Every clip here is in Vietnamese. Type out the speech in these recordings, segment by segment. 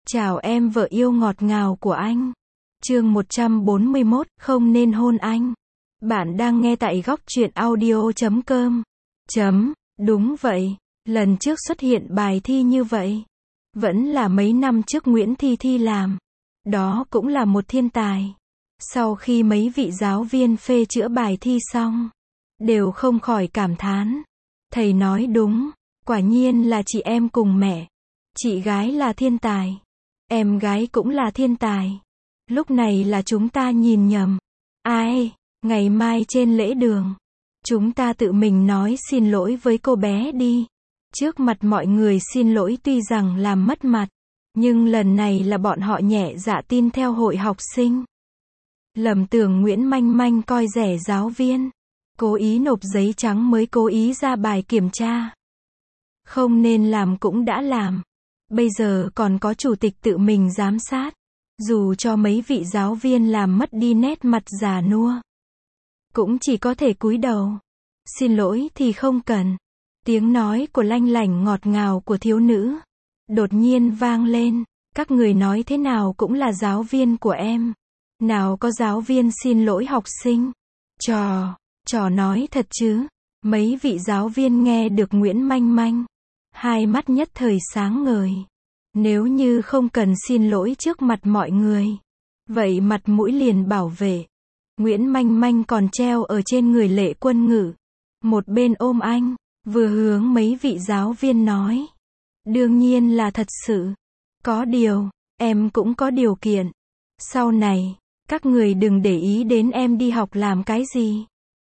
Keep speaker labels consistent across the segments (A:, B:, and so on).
A: Chào em vợ yêu ngọt ngào của anh. Chương 141, không nên hôn anh. Bạn đang nghe tại góc truyện audio.com. Đúng vậy, lần trước xuất hiện bài thi như vậy. Vẫn là mấy năm trước Nguyễn Thi Thi làm. Đó cũng là một thiên tài. Sau khi mấy vị giáo viên phê chữa bài thi xong, đều không khỏi cảm thán. Thầy nói đúng, quả nhiên là chị em cùng mẹ. Chị gái là thiên tài. Em gái cũng là thiên tài. Lúc này là chúng ta nhìn nhầm. Ai, ngày mai trên lễ đường, chúng ta tự mình nói xin lỗi với cô bé đi. Trước mặt mọi người xin lỗi tuy rằng làm mất mặt, nhưng lần này là bọn họ nhẹ dạ tin theo hội học sinh. Lầm tưởng Nguyễn Manh Manh coi rẻ giáo viên. Cố ý nộp giấy trắng mới cố ý ra bài kiểm tra. Không nên làm cũng đã làm. Bây giờ còn có chủ tịch tự mình giám sát. Dù cho mấy vị giáo viên làm mất đi nét mặt già nua, cũng chỉ có thể cúi đầu. Xin lỗi thì không cần. Tiếng nói của lanh lảnh ngọt ngào của thiếu nữ đột nhiên vang lên. Các người nói thế nào cũng là giáo viên của em. Nào có giáo viên xin lỗi học sinh. Trò nói thật chứ. Mấy vị giáo viên nghe được Nguyễn Manh Manh, hai mắt nhất thời sáng ngời. Nếu như không cần xin lỗi trước mặt mọi người, vậy mặt mũi liền bảo vệ. Nguyễn Manh Manh còn treo ở trên người Lệ Quân Ngự. Một bên ôm anh, vừa hướng mấy vị giáo viên nói. Đương nhiên là thật sự. Có điều, em cũng có điều kiện. Sau này, các người đừng để ý đến em đi học làm cái gì.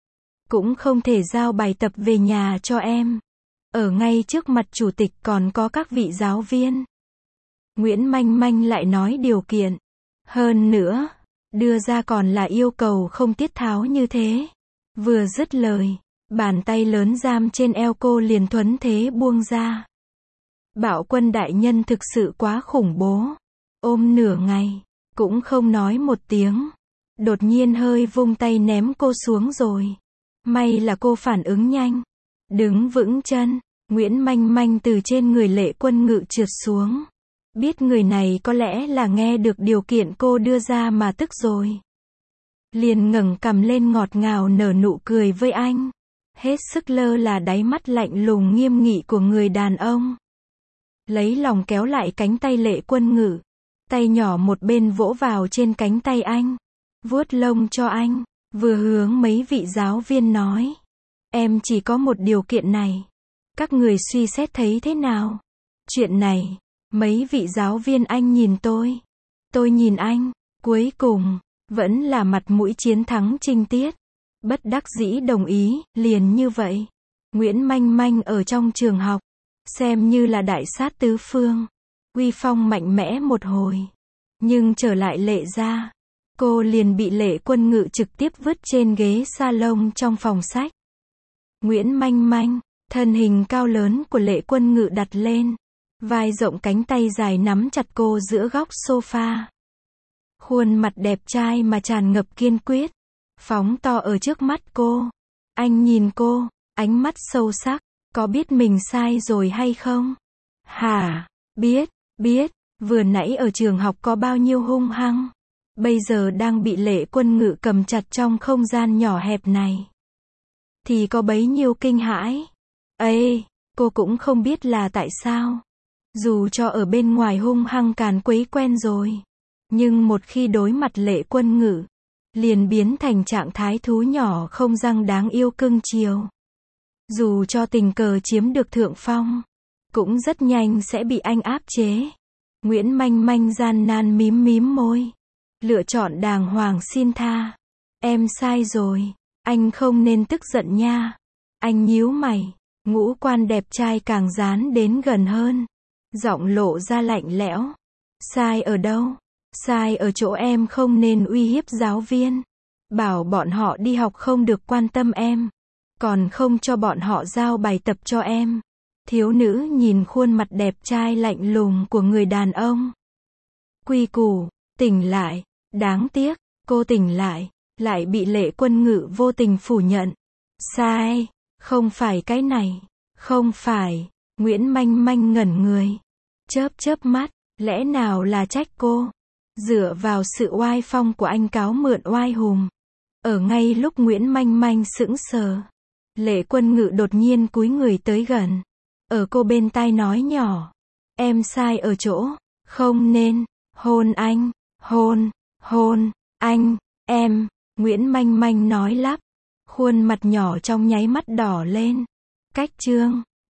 A: Cũng không thể giao bài tập về nhà cho em. Ở ngay trước mặt chủ tịch còn có các vị giáo viên. Nguyễn Manh Manh lại nói điều kiện. Hơn nữa, đưa ra còn là yêu cầu không tiết tháo như thế. Vừa dứt lời, bàn tay lớn giam trên eo cô liền thuấn thế buông ra. Bạo Quân đại nhân thực sự quá khủng bố. Ôm nửa ngày, cũng không nói một tiếng. Đột nhiên hơi vung tay ném cô xuống rồi. May là cô phản ứng nhanh. Đứng vững chân, Nguyễn Manh Manh từ trên người Lệ Quân Ngự trượt xuống. Biết người này có lẽ là nghe được điều kiện cô đưa ra mà tức rồi. Liền ngẩng cằm lên ngọt ngào nở nụ cười với anh. Hết sức lơ là đáy mắt lạnh lùng nghiêm nghị của người đàn ông. Lấy lòng kéo lại cánh tay Lệ Quân Ngự. Tay nhỏ một bên vỗ vào trên cánh tay anh. Vuốt lông cho anh. Vừa hướng mấy vị giáo viên nói. Em chỉ có một điều kiện này. Các người suy xét thấy thế nào? Chuyện này, mấy vị giáo viên anh nhìn tôi nhìn anh, cuối cùng, vẫn là mặt mũi chiến thắng trinh tiết. Bất đắc dĩ đồng ý, liền như vậy. Nguyễn Manh Manh ở trong trường học, xem như là đại sát tứ phương. Uy phong mạnh mẽ một hồi. Nhưng trở lại Lệ gia, cô liền bị Lệ Quân Ngự trực tiếp vứt trên ghế salon trong phòng sách. Nguyễn Manh Manh, thân hình cao lớn của Lệ Quân Ngự đặt lên. Vai rộng cánh tay dài nắm chặt cô giữa góc sofa. Khuôn mặt đẹp trai mà tràn ngập kiên quyết. Phóng to ở trước mắt cô. Anh nhìn cô, ánh mắt sâu sắc. Có biết mình sai rồi hay không? Hả? Biết. Vừa nãy ở trường học có bao nhiêu hung hăng. Bây giờ đang bị Lệ Quân Ngự cầm chặt trong không gian nhỏ hẹp này. Thì có bấy nhiêu kinh hãi. Ê, cô cũng không biết là tại sao. Dù cho ở bên ngoài hung hăng càn quấy quen rồi. Nhưng một khi đối mặt Lệ Quân Ngự, liền biến thành trạng thái thú nhỏ không răng đáng yêu cưng chiều. Dù cho tình cờ chiếm được thượng phong, cũng rất nhanh sẽ bị anh áp chế. Nguyễn Manh Manh gian nan mím môi. Lựa chọn đàng hoàng xin tha. Em sai rồi. Anh không nên tức giận nha. Anh nhíu mày. Ngũ quan đẹp trai càng dán đến gần hơn. Giọng lộ ra lạnh lẽo. Sai ở đâu? Sai ở chỗ em không nên uy hiếp giáo viên. Bảo bọn họ đi học không được quan tâm em. Còn không cho bọn họ giao bài tập cho em. Thiếu nữ nhìn khuôn mặt đẹp trai lạnh lùng của người đàn ông. Quy củ, tỉnh lại. Đáng tiếc, cô tỉnh lại bị Lệ Quân Ngự vô tình phủ nhận. Sai, không phải cái này. Không phải. Nguyễn Manh Manh ngẩn người. Chớp mắt, Lẽ nào là trách cô? Dựa vào sự oai phong của anh cáo mượn oai hùng. Ở ngay lúc Nguyễn Manh Manh sững sờ, Lệ Quân Ngự đột nhiên cúi người tới gần. Ở cô bên tai nói nhỏ. Em sai ở chỗ, không nên hôn anh, hôn anh, em. Nguyễn Manh Manh nói lắp. Khuôn mặt nhỏ trong nháy mắt đỏ lên. Cách chương